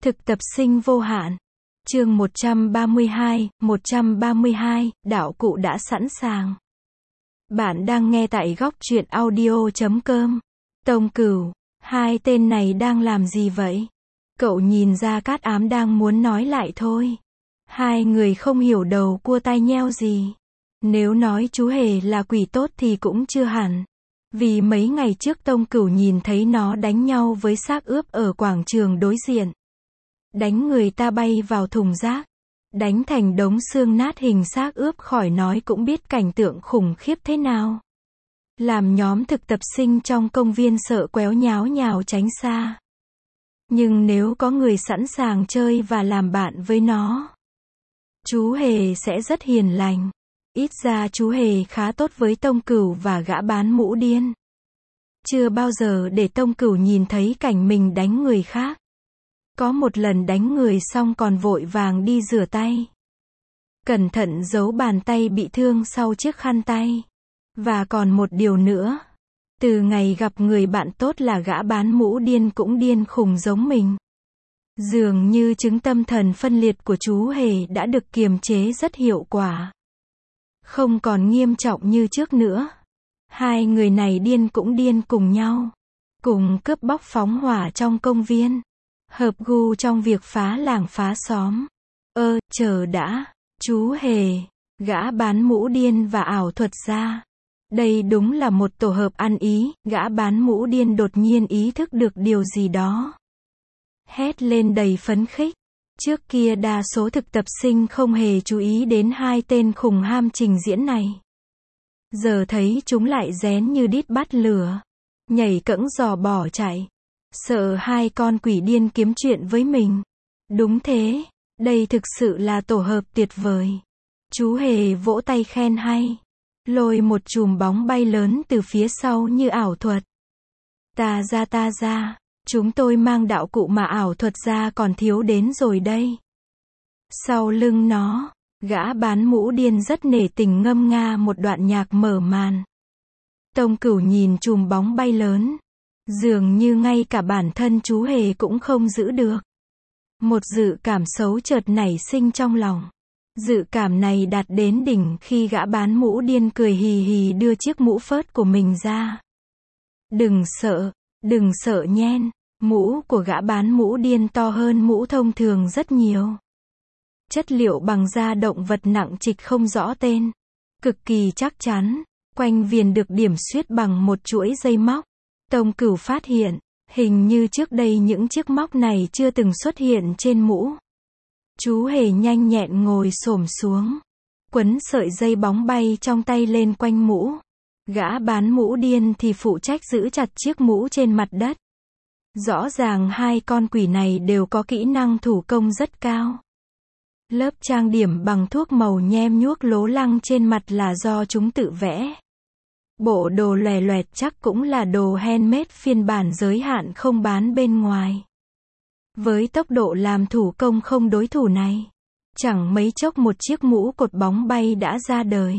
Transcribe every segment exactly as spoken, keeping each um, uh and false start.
Thực tập sinh vô hạn. Chương một trăm ba mươi hai, một trăm ba mươi hai, đạo cụ đã sẵn sàng. Bạn đang nghe tại góc truyện audio chấm com. Tông Cửu, hai tên này đang làm gì vậy? Cậu nhìn Gia Cát Ám đang muốn nói lại thôi. Hai người không hiểu đầu cua tai nheo gì. Nếu nói chú Hề là quỷ tốt thì cũng chưa hẳn. Vì mấy ngày trước Tông Cửu nhìn thấy nó đánh nhau với xác ướp ở quảng trường đối diện. Đánh người ta bay vào thùng rác. Đánh thành đống xương nát hình xác ướp, khỏi nói cũng biết cảnh tượng khủng khiếp thế nào. Làm nhóm thực tập sinh trong công viên sợ quéo nháo nhào tránh xa. Nhưng nếu có người sẵn sàng chơi và làm bạn với nó, chú Hề sẽ rất hiền lành. Ít ra chú Hề khá tốt với Tông Cửu và gã bán mũ điên. Chưa bao giờ để Tông Cửu nhìn thấy cảnh mình đánh người khác. Có một lần đánh người xong còn vội vàng đi rửa tay. Cẩn thận giấu bàn tay bị thương sau chiếc khăn tay. Và còn một điều nữa. Từ ngày gặp người bạn tốt là gã bán mũ điên cũng điên khùng giống mình. Dường như chứng tâm thần phân liệt của chú Hề đã được kiềm chế rất hiệu quả. Không còn nghiêm trọng như trước nữa. Hai người này điên cũng điên cùng nhau. Cùng cướp bóc phóng hỏa trong công viên. Hợp gu trong việc phá làng phá xóm. Ơ, chờ đã. Chú Hề, gã bán mũ điên và ảo thuật gia. Đây đúng là một tổ hợp ăn ý. Gã bán mũ điên đột nhiên ý thức được điều gì đó. Hét lên đầy phấn khích. Trước kia đa số thực tập sinh không hề chú ý đến hai tên khùng ham trình diễn này. Giờ thấy chúng lại rén như đít bắt lửa. Nhảy cẫng giò bỏ chạy. Sợ hai con quỷ điên kiếm chuyện với mình. Đúng thế, đây thực sự là tổ hợp tuyệt vời. Chú Hề vỗ tay khen hay. Lôi một chùm bóng bay lớn từ phía sau như ảo thuật. Ta ra ta ra, chúng tôi mang đạo cụ mà ảo thuật gia còn thiếu đến rồi đây. Sau lưng nó, gã bán mũ điên rất nể tình ngâm nga một đoạn nhạc mở màn. Tông Cửu nhìn chùm bóng bay lớn. Dường như ngay cả bản thân chú Hề cũng không giữ được. Một dự cảm xấu chợt nảy sinh trong lòng. Dự cảm này đạt đến đỉnh khi gã bán mũ điên cười hì hì đưa chiếc mũ phớt của mình ra. Đừng sợ, đừng sợ nhen. Mũ của gã bán mũ điên to hơn mũ thông thường rất nhiều. Chất liệu bằng da động vật nặng trịch không rõ tên. Cực kỳ chắc chắn. Quanh viền được điểm xuyết bằng một chuỗi dây móc. Tông Cửu phát hiện, hình như trước đây những chiếc móc này chưa từng xuất hiện trên mũ. Chú Hề nhanh nhẹn ngồi xổm xuống. Quấn sợi dây bóng bay trong tay lên quanh mũ. Gã bán mũ điên thì phụ trách giữ chặt chiếc mũ trên mặt đất. Rõ ràng hai con quỷ này đều có kỹ năng thủ công rất cao. Lớp trang điểm bằng thuốc màu nhem nhuốc lố lăng trên mặt là do chúng tự vẽ. Bộ đồ lòe loẹt chắc cũng là đồ handmade phiên bản giới hạn không bán bên ngoài. Với tốc độ làm thủ công không đối thủ này, chẳng mấy chốc một chiếc mũ cột bóng bay đã ra đời.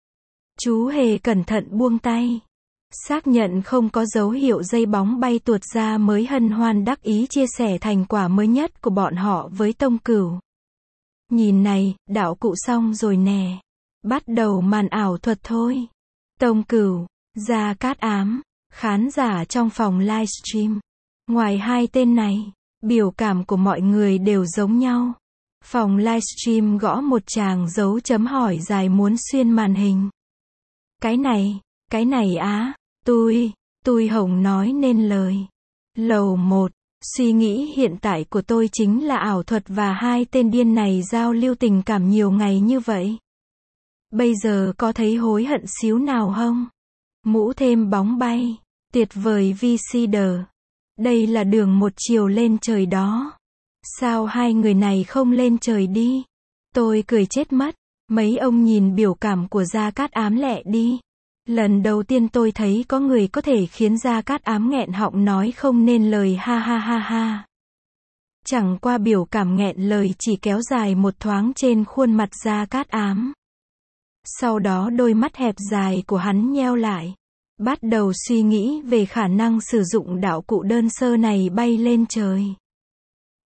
Chú Hề cẩn thận buông tay. Xác nhận không có dấu hiệu dây bóng bay tuột ra mới hân hoan đắc ý chia sẻ thành quả mới nhất của bọn họ với Tông Cửu. Nhìn này, đạo cụ xong rồi nè. Bắt đầu màn ảo thuật thôi. Tông Cửu, Gia Cát Ám, khán giả trong phòng livestream. Ngoài hai tên này, biểu cảm của mọi người đều giống nhau. Phòng livestream gõ một tràng dấu chấm hỏi dài muốn xuyên màn hình. Cái này, cái này á, tôi, tôi hổng nói nên lời. Lầu một, suy nghĩ hiện tại của tôi chính là ảo thuật và hai tên điên này giao lưu tình cảm nhiều ngày như vậy. Bây giờ có thấy hối hận xíu nào không? Mũ thêm bóng bay. Tuyệt vời vi si đờ. Đây là đường một chiều lên trời đó. Sao hai người này không lên trời đi? Tôi cười chết mất. Mấy ông nhìn biểu cảm của Gia Cát Ám lẹ đi. Lần đầu tiên tôi thấy có người có thể khiến Gia Cát Ám nghẹn họng nói không nên lời ha ha ha ha. Chẳng qua biểu cảm nghẹn lời chỉ kéo dài một thoáng trên khuôn mặt Gia Cát Ám. Sau đó đôi mắt hẹp dài của hắn nheo lại. Bắt đầu suy nghĩ về khả năng sử dụng đạo cụ đơn sơ này bay lên trời.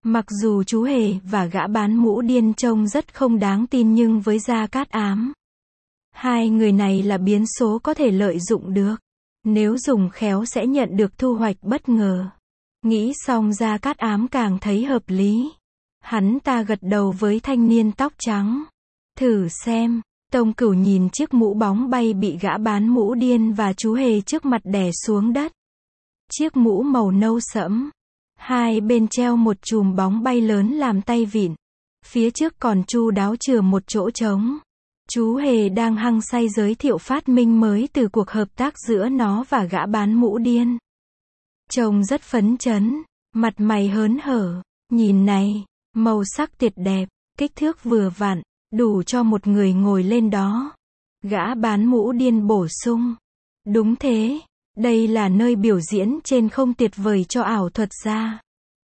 Mặc dù chú Hề và gã bán mũ điên trông rất không đáng tin nhưng với Gia Cát Ám, hai người này là biến số có thể lợi dụng được. Nếu dùng khéo sẽ nhận được thu hoạch bất ngờ. Nghĩ xong Gia Cát Ám càng thấy hợp lý. Hắn ta gật đầu với thanh niên tóc trắng. Thử xem. Tông Cửu nhìn chiếc mũ bóng bay bị gã bán mũ điên và chú Hề trước mặt đè xuống đất. Chiếc mũ màu nâu sẫm. Hai bên treo một chùm bóng bay lớn làm tay vịn. Phía trước còn chu đáo chừa một chỗ trống. Chú Hề đang hăng say giới thiệu phát minh mới từ cuộc hợp tác giữa nó và gã bán mũ điên. Trông rất phấn chấn, mặt mày hớn hở. Nhìn này, màu sắc tuyệt đẹp, kích thước vừa vặn, đủ cho một người ngồi lên đó. Gã bán mũ điên bổ sung. Đúng thế, đây là nơi biểu diễn trên không tuyệt vời cho ảo thuật gia.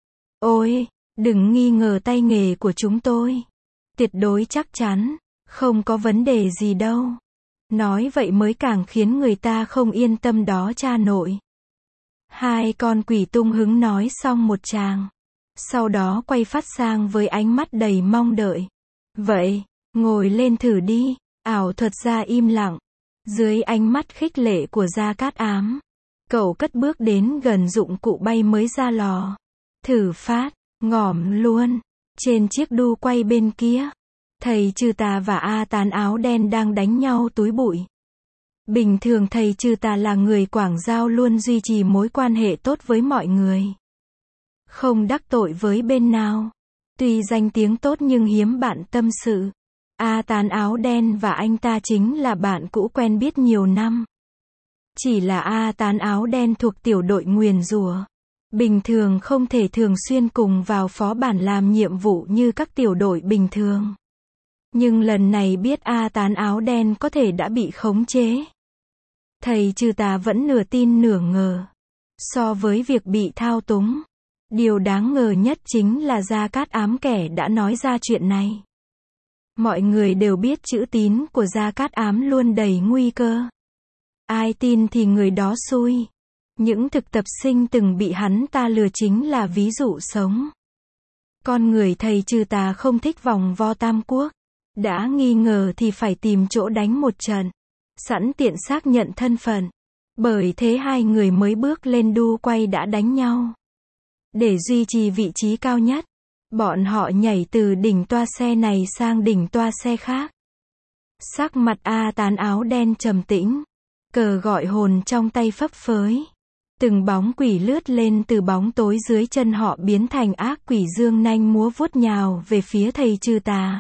Ôi, đừng nghi ngờ tay nghề của chúng tôi. Tuyệt đối chắc chắn, không có vấn đề gì đâu. Nói vậy mới càng khiến người ta không yên tâm đó cha nội. Hai con quỷ tung hứng nói xong một tràng. Sau đó quay phát sang với ánh mắt đầy mong đợi. Vậy, ngồi lên thử đi. Ảo thuật gia im lặng. Dưới ánh mắt khích lệ của Gia Cát Ám, cậu cất bước đến gần dụng cụ bay mới ra lò. Thử phát, ngỏm luôn. Trên chiếc đu quay bên kia, thầy Trừ Tà và A Tán áo đen đang đánh nhau túi bụi. Bình thường thầy Trừ Tà là người Quảng Giao luôn duy trì mối quan hệ tốt với mọi người. Không đắc tội với bên nào. Tuy danh tiếng tốt nhưng hiếm bạn tâm sự. A Tán áo đen và anh ta chính là bạn cũ quen biết nhiều năm. Chỉ là A Tán áo đen thuộc tiểu đội nguyền rủa. Bình thường không thể thường xuyên cùng vào phó bản làm nhiệm vụ như các tiểu đội bình thường. Nhưng lần này biết A Tán áo đen có thể đã bị khống chế. Thầy Trừ Tà vẫn nửa tin nửa ngờ. So với việc bị thao túng, điều đáng ngờ nhất chính là Gia Cát Ám kẻ đã nói ra chuyện này. Mọi người đều biết chữ tín của Gia Cát Ám luôn đầy nguy cơ. Ai tin thì người đó xui. Những thực tập sinh từng bị hắn ta lừa chính là ví dụ sống. Con người thầy Trừ Tà không thích vòng vo tam quốc. Đã nghi ngờ thì phải tìm chỗ đánh một trận. Sẵn tiện xác nhận thân phận. Bởi thế hai người mới bước lên đu quay đã đánh nhau. Để duy trì vị trí cao nhất, bọn họ nhảy từ đỉnh toa xe này sang đỉnh toa xe khác. Sắc mặt A Tán áo đen trầm tĩnh. Cờ gọi hồn trong tay phấp phới. Từng bóng quỷ lướt lên từ bóng tối dưới chân họ biến thành ác quỷ dương nanh múa vuốt nhào về phía thầy Trừ Tà.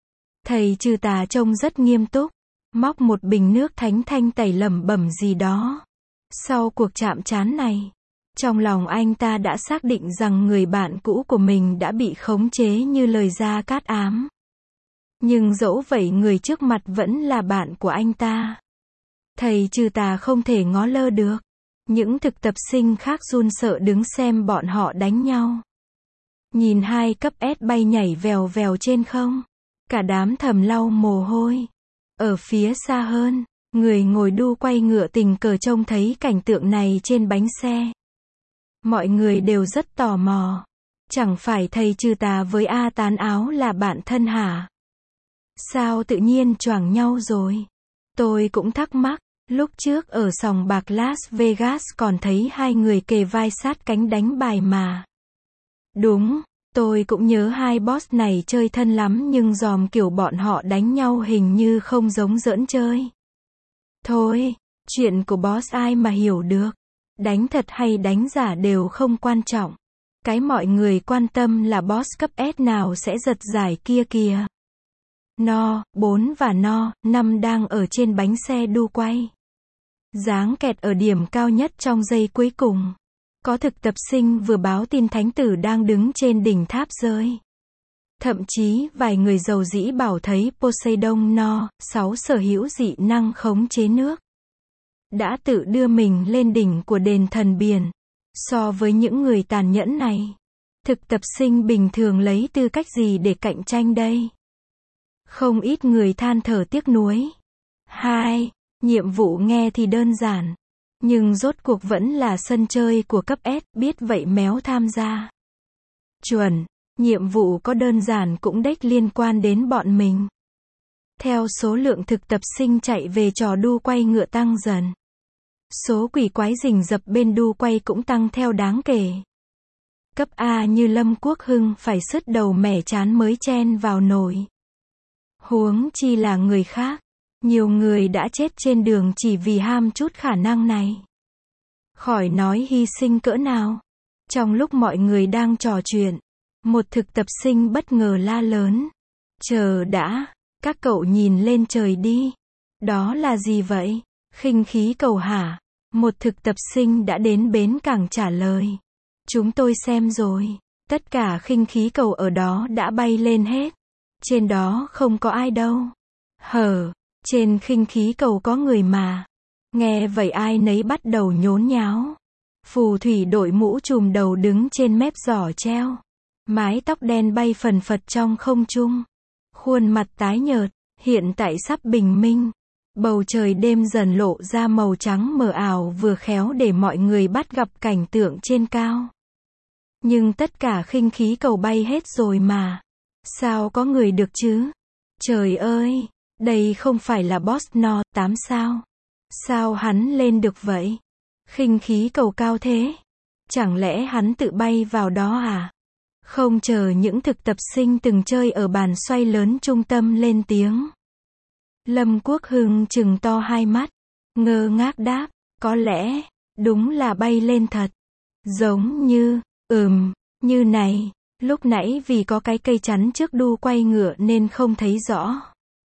Thầy Trừ Tà trông rất nghiêm túc. Móc một bình nước thánh thanh tẩy lẩm bẩm gì đó. Sau cuộc chạm trán này, trong lòng anh ta đã xác định rằng người bạn cũ của mình đã bị khống chế như lời Gia Cát Ám. Nhưng dẫu vậy người trước mặt vẫn là bạn của anh ta. Thầy Trừ Tà không thể ngó lơ được. Những thực tập sinh khác run sợ đứng xem bọn họ đánh nhau. Nhìn hai cấp S bay nhảy vèo vèo trên không. Cả đám thầm lau mồ hôi. Ở phía xa hơn, người ngồi đu quay ngựa tình cờ trông thấy cảnh tượng này trên bánh xe. Mọi người đều rất tò mò. Chẳng phải thầy Trừ Tà với A Tán áo là bạn thân hả? Sao tự nhiên choảng nhau rồi? Tôi cũng thắc mắc. Lúc trước ở sòng bạc Las Vegas còn thấy hai người kề vai sát cánh đánh bài mà. Đúng, tôi cũng nhớ hai boss này chơi thân lắm nhưng dòm kiểu bọn họ đánh nhau hình như không giống giỡn chơi. Thôi, chuyện của boss ai mà hiểu được. Đánh thật hay đánh giả đều không quan trọng. Cái mọi người quan tâm là boss cấp S nào sẽ giật giải kia kìa. No, bốn và No, năm đang ở trên bánh xe đu quay. Giáng kẹt ở điểm cao nhất trong giây cuối cùng. Có thực tập sinh vừa báo tin thánh tử đang đứng trên đỉnh tháp rơi. Thậm chí vài người giàu dĩ bảo thấy Poseidon No, sáu sở hữu dị năng khống chế nước. Đã tự đưa mình lên đỉnh của đền thần biển. So với những người tàn nhẫn này, thực tập sinh bình thường lấy tư cách gì để cạnh tranh đây? Không ít người than thở tiếc nuối. Hai, nhiệm vụ nghe thì đơn giản, nhưng rốt cuộc vẫn là sân chơi của cấp S, biết vậy méo tham gia. Chuẩn, Nhiệm vụ có đơn giản cũng đếch liên quan đến bọn mình. Theo số lượng thực tập sinh chạy về trò đu quay ngựa tăng dần, số quỷ quái rình rập bên đu quay cũng tăng theo đáng kể. Cấp A như Lâm Quốc Hưng phải sứt đầu mẻ chán mới chen vào nổi. Huống chi là người khác. Nhiều người đã chết trên đường chỉ vì ham chút khả năng này. Khỏi nói hy sinh cỡ nào. Trong lúc mọi người đang trò chuyện, một thực tập sinh bất ngờ la lớn. Chờ đã, các cậu nhìn lên trời đi. Đó là gì vậy? Khinh khí cầu hả? Một thực tập sinh đã đến bến cảng trả lời. Chúng tôi xem rồi. Tất cả khinh khí cầu ở đó đã bay lên hết. Trên đó không có ai đâu. Hờ, trên khinh khí cầu có người mà. Nghe vậy ai nấy bắt đầu nhốn nháo. Phù thủy đội mũ trùm đầu đứng trên mép giỏ treo. Mái tóc đen bay phần phật trong không trung. Khuôn mặt tái nhợt, hiện tại sắp bình minh. Bầu trời đêm dần lộ ra màu trắng mờ ảo vừa khéo để mọi người bắt gặp cảnh tượng trên cao. Nhưng tất cả khinh khí cầu bay hết rồi mà. Sao có người được chứ? Trời ơi, đây không phải là boss no tám sao? Sao hắn lên được vậy? Khinh khí cầu cao thế. Chẳng lẽ hắn tự bay vào đó à? Không chờ những thực tập sinh từng chơi ở bàn xoay lớn trung tâm lên tiếng. Lâm Quốc Hưng trừng to hai mắt, ngơ ngác đáp, có lẽ, đúng là bay lên thật. Giống như, ừm, như này, lúc nãy vì có cái cây chắn trước đu quay ngựa nên không thấy rõ.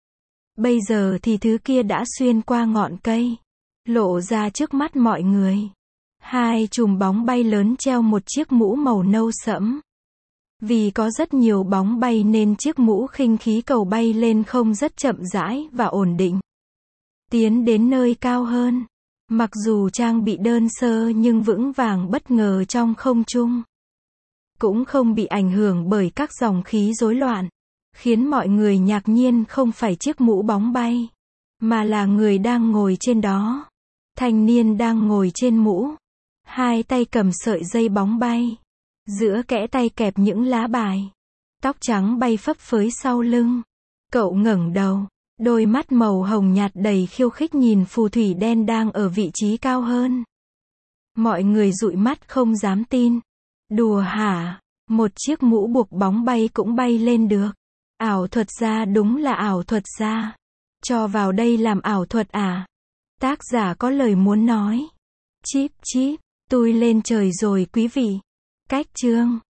Bây giờ thì thứ kia đã xuyên qua ngọn cây, lộ ra trước mắt mọi người. Hai chùm bóng bay lớn treo một chiếc mũ màu nâu sẫm. Vì có rất nhiều bóng bay nên chiếc mũ khinh khí cầu bay lên không rất chậm rãi và ổn định. Tiến đến nơi cao hơn. Mặc dù trang bị đơn sơ nhưng vững vàng bất ngờ trong không trung. Cũng không bị ảnh hưởng bởi các dòng khí rối loạn. Khiến mọi người ngạc nhiên không phải chiếc mũ bóng bay. Mà là người đang ngồi trên đó. Thanh niên đang ngồi trên mũ. Hai tay cầm sợi dây bóng bay. Giữa kẽ tay kẹp những lá bài. Tóc trắng bay phấp phới sau lưng. Cậu ngẩng đầu. Đôi mắt màu hồng nhạt đầy khiêu khích nhìn phù thủy đen đang ở vị trí cao hơn. Mọi người dụi mắt không dám tin. Đùa hả? Một chiếc mũ buộc bóng bay cũng bay lên được. Ảo thuật gia đúng là ảo thuật gia. Cho vào đây làm ảo thuật à? Tác giả có lời muốn nói. Chíp chíp, tôi lên trời rồi quý vị. Cách chương